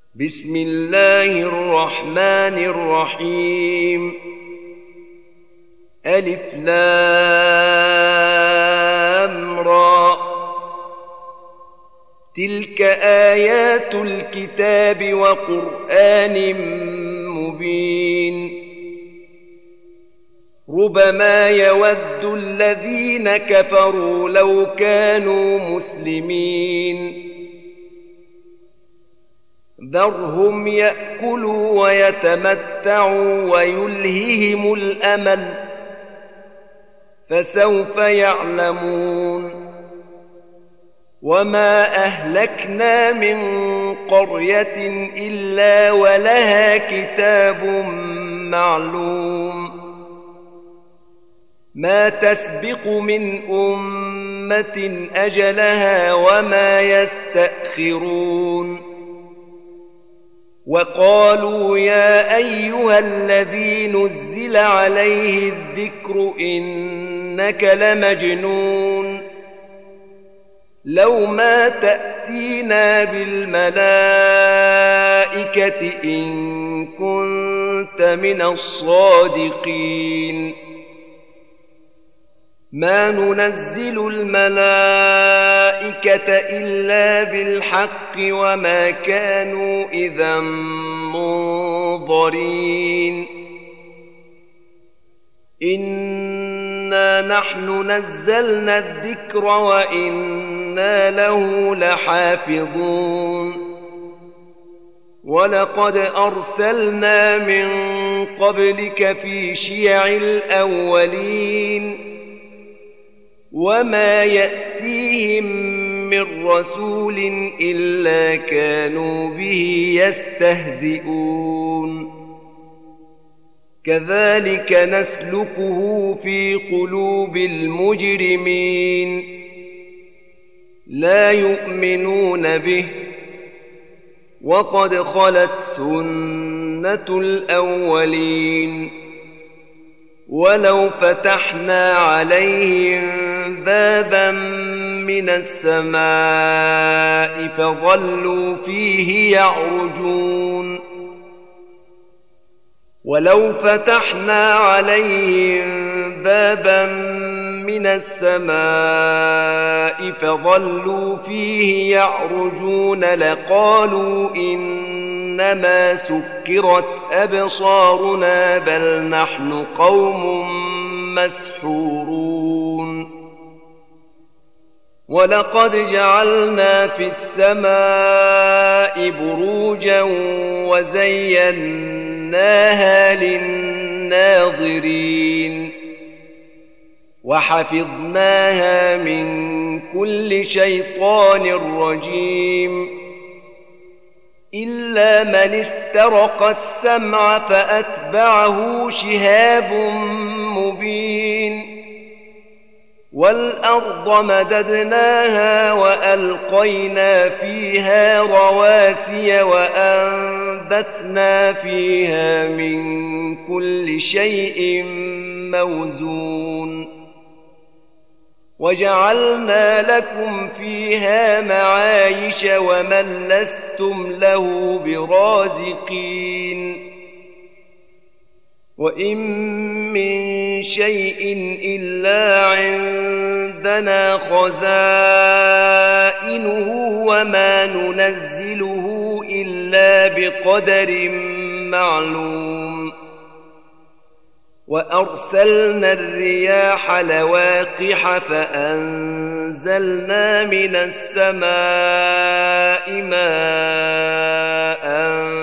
بسم الله الرحمن الرحيم. ألف لام را. تلك آيات الكتاب وقرآن مبين. ربما يود الذين كفروا لو كانوا مسلمين. ذرهم يأكلوا ويتمتعوا ويلههم الأمل، فسوف يعلمون. وما أهلكنا من قرية إلا ولها كتاب معلوم. ما تسبق من أمة أجلها وما يستأخرون. وقالوا يا أيها الذي نزل عليه الذكر إنك لمجنون. لو ما تأتينا بالملائكة إن كنت من الصادقين. ما ننزل الملائكة إلا بالحق وما كانوا إذا منظرين. إنا نحن نزلنا الذكر وإنا له لحافظون. ولقد أرسلنا من قبلك في شيع الأولين. وما يأتيهم من رسول إلا كانوا به يستهزئون. كذلك نسلكه في قلوب المجرمين. لا يؤمنون به وقد خلت سنة الأولين. ولو فتحنا عليهم بابا من السماء فظلوا فيه يعرجون. ولو فتحنا عليهم بابا من السماء فظلوا فيه يعرجون لقالوا إنما سكرت أبصارنا بل نحن قوم مسحورون. ولقد جعلنا في السماء بروجا وزيناها للناظرين. وحفظناها من كل شيطان رجيم. إلا من استرق السمع فأتبعه شهاب مبين. والأرض مددناها وألقينا فيها رواسي وأنبتنا فيها من كل شيء موزون. وجعلنا لكم فيها معايش ومن لستم له برازقين. وإن من شيء إلا عندنا خزائنه وما ننزله إلا بقدر معلوم. وأرسلنا الرياح لواقح فأنزلنا من السماء ماء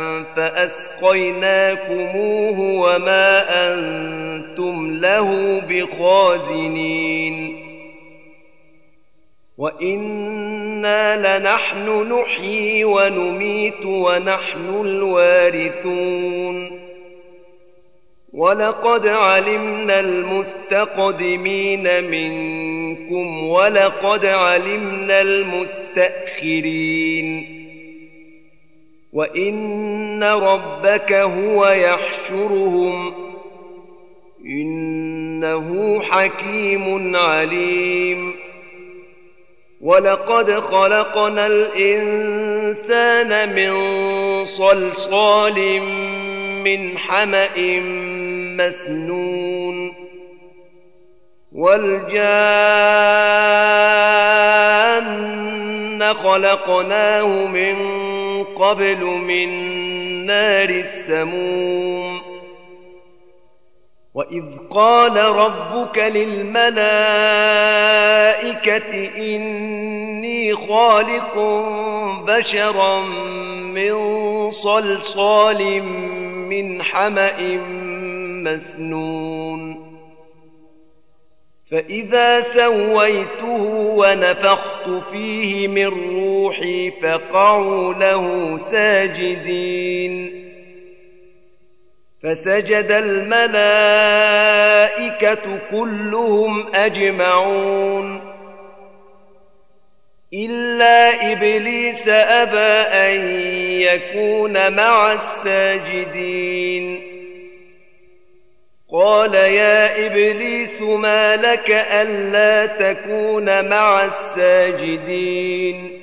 فأسقيناكموه وما أنتم له بخازنين. وإنا لنحن نحيي ونميت ونحن الوارثون. ولقد علمنا المستقدمين منكم ولقد علمنا المستأخرين. وإن ربك هو يحشرهم إنه حكيم عليم. ولقد خلقنا الإنسان الإنسان من صلصال من حمأ مسنون والجان خلقناه من قبل من نار السموم وإذ قال ربك للملائكة إني خالق بشرا من صلصال من حمأ مسنون فإذا سويته ونفخت فيه من روحي فقعوا له ساجدين فسجد الملائكة كلهم أجمعون إلا إبليس أبى أن يكون مع الساجدين قال يا إبليس ما لك ألا تكون مع الساجدين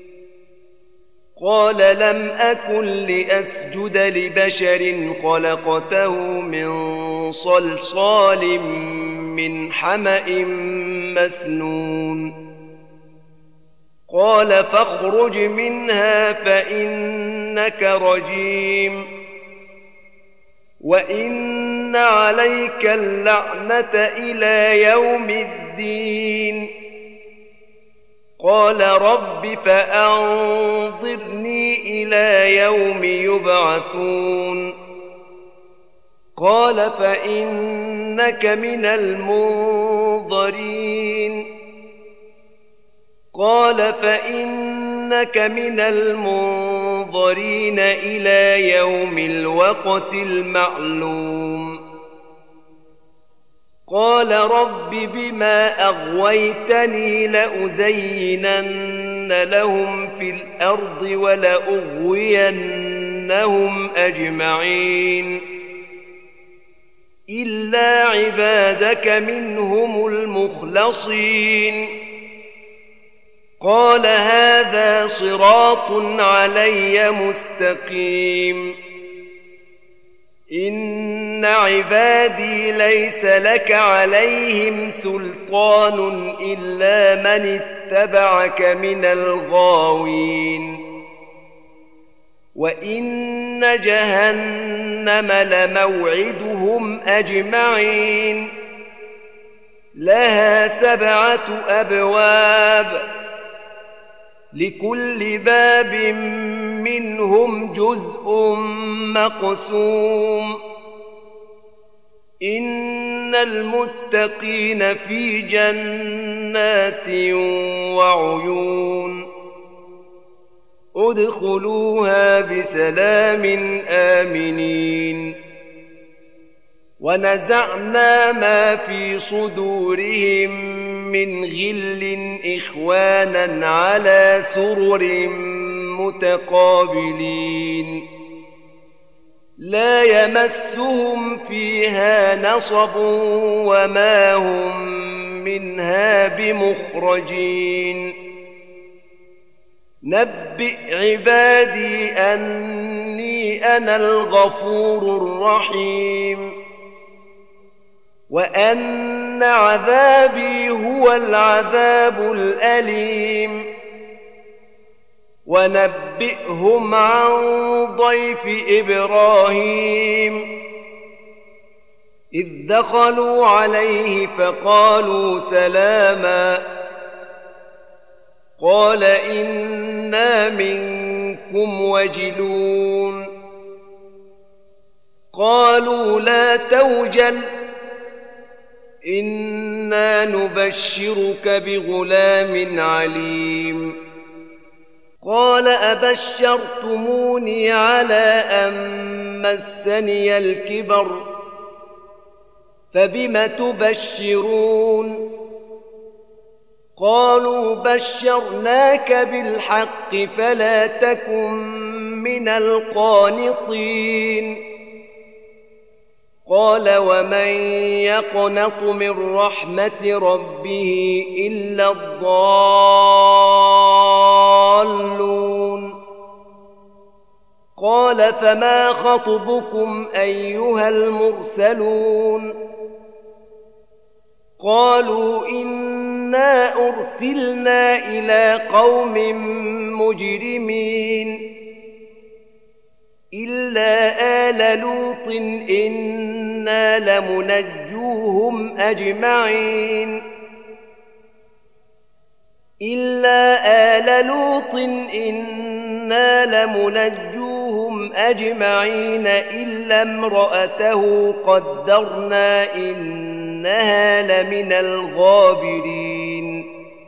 قال لم أكن لأسجد لبشر خلقته من صلصال من حمأ مسنون قال فاخرج منها فإنك رجيم وإن عليك اللعنة إلى يوم الدين قال رب فأنظرني إلى يوم يبعثون قال فإنك من المنظرين إلى يوم الوقت المعلوم قال رب بما أغويتني لأزينن لهم في الأرض ولأغوينهم أجمعين إلا عبادك منهم المخلصين قال هذا صراط علي مستقيم إن عبادي ليس لك عليهم سلطان إلا من اتبعك من الغاوين وإن جهنم لموعدهم أجمعين لها 7 أبواب لكل باب منهم جزء مقسوم إن المتقين في جنات وعيون ادخلوها بسلام آمنين ونزعنا ما في صدورهم من غل إخوانا على سرر متقابلين لا يمسهم فيها نصب وما هم منها بمخرجين نبئ عبادي أني أنا الغفور الرحيم وأن عذابي هو العذاب الأليم ونبئهم عن ضيف إبراهيم إذ دخلوا عليه فقالوا سلاما قال إنا منكم وجلون قالوا لا توجل إنا نبشرك بغلام عليم قال أبشرتموني على أن مسني الكبر فبم تبشرون قالوا بشرناك بالحق فلا تكن من القانطين قال ومن يقنط من رحمة ربه إلا الضالون قال فما خطبكم أيها المرسلون قالوا إنا أرسلنا إلى قوم مجرمين إلا آل لوط إنا لمنجوهم أجمعين إلا آل لوط إنا لمنجوهم أجمعين إلا امرأته قدرنا إنها لمن الغابرين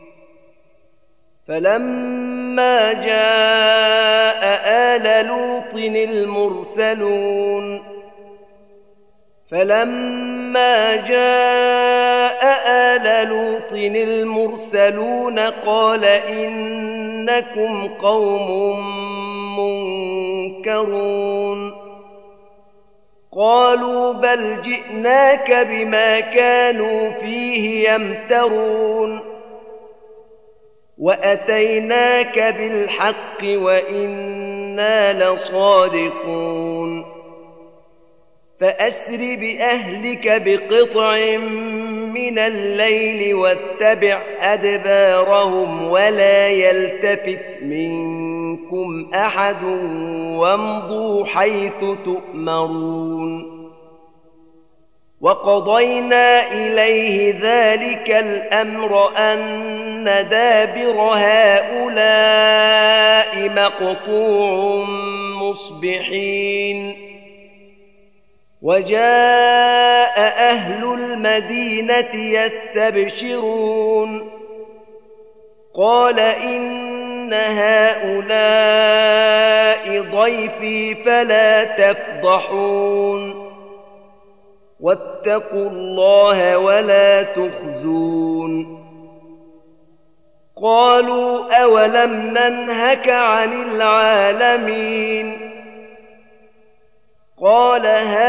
فلما جاء آل لوط المرسلون قال إنكم قوم منكرون قالوا بل جئناك بما كانوا فيه يمترون وأتيناك بالحق وإنا لصادقون فأسر بأهلك بقطع من الليل واتبع أدبارهم ولا يلتفت منكم أحد وامضوا حيث تؤمرون وقضينا إليه ذلك الأمر أن دابر هؤلاء مقطوع مصبحين وجاء أهل المدينة يستبشرون قال إن هؤلاء ضيفي فلا تفضحون واتقوا الله ولا تخزون قالوا أولم ننهك عن العالمين قال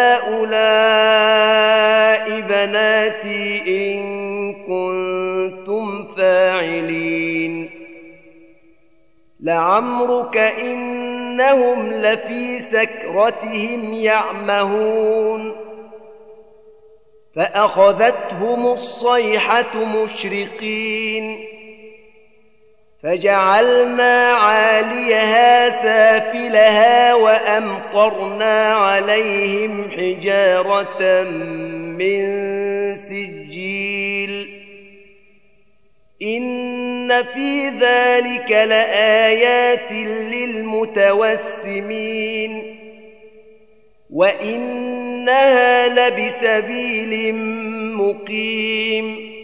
هؤلاء بناتي إن كنتم فاعلين لعمرك إنهم لفي سكرتهم يعمهون فأخذتهم الصيحة مشرقين فجعلنا عاليها سافلها وأمطرنا عليهم حجارة من سجيل إن في ذلك لآيات للمتوسمين وإنها لبسبيل مقيم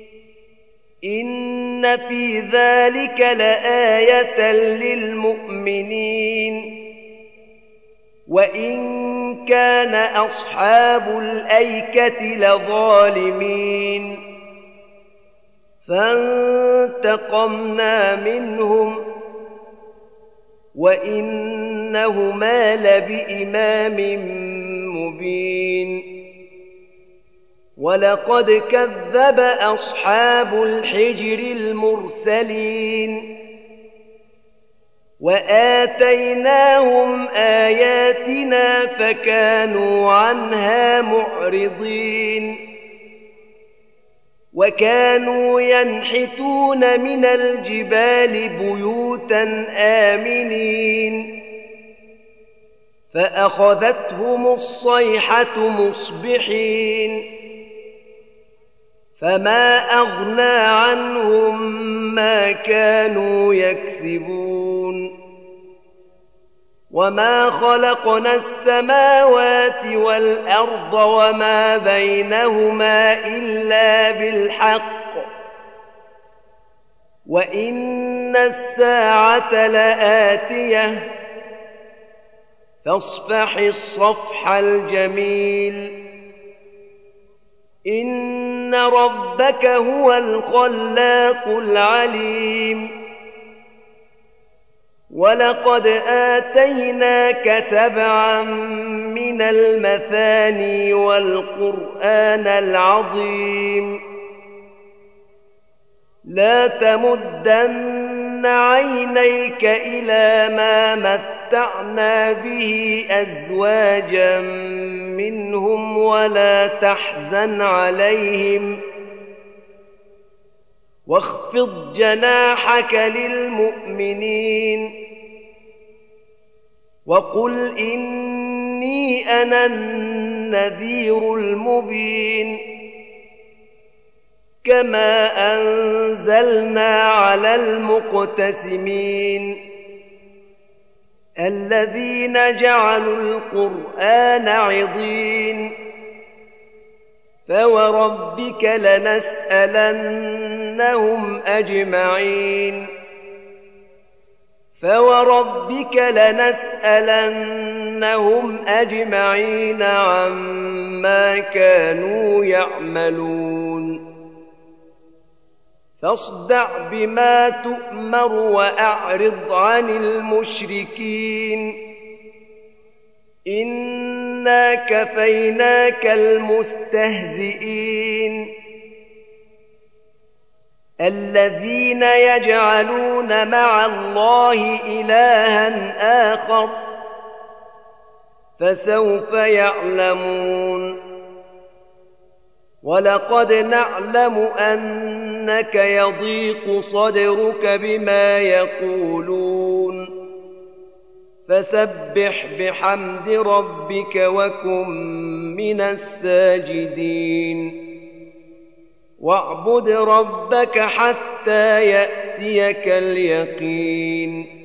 إن في ذلك لآية للمؤمنين وإن كان أصحاب الأيكة لظالمين فانتقمنا منهم وإنهما لبإمام مبين ولقد كذب أصحاب الحجر المرسلين وآتيناهم آياتنا فكانوا عنها معرضين وكانوا ينحتون من الجبال بيوتا آمنين فأخذتهم الصيحة مصبحين فما أغنى عنهم ما كانوا يكسبون وما خلقنا السماوات والأرض وما بينهما إلا بالحق وإن الساعة لآتية فاصفح الصفح الجميل إن ربك هو الخلاق العليم ولقد آتيناك 7 من المثاني والقرآن العظيم لا تمدن عينيك إلى ما متعنا ومتعنا به أزواجا منهم ولا تحزن عليهم واخفض جناحك للمؤمنين وقل إني أنا النذير المبين كما أنزلنا على المقتسمين الذين جعلوا القرآن عضين فوربك لنسألنهم أجمعين عما كانوا يعملون فاصدع بما تؤمر وأعرض عن المشركين إنا كفيناك المستهزئين الذين يجعلون مع الله إلها آخر فسوف يعلمون ولقد نعلم أنك يضيق صدرك بما يقولون فسبح بحمد ربك وكن من الساجدين واعبد ربك حتى يأتيك اليقين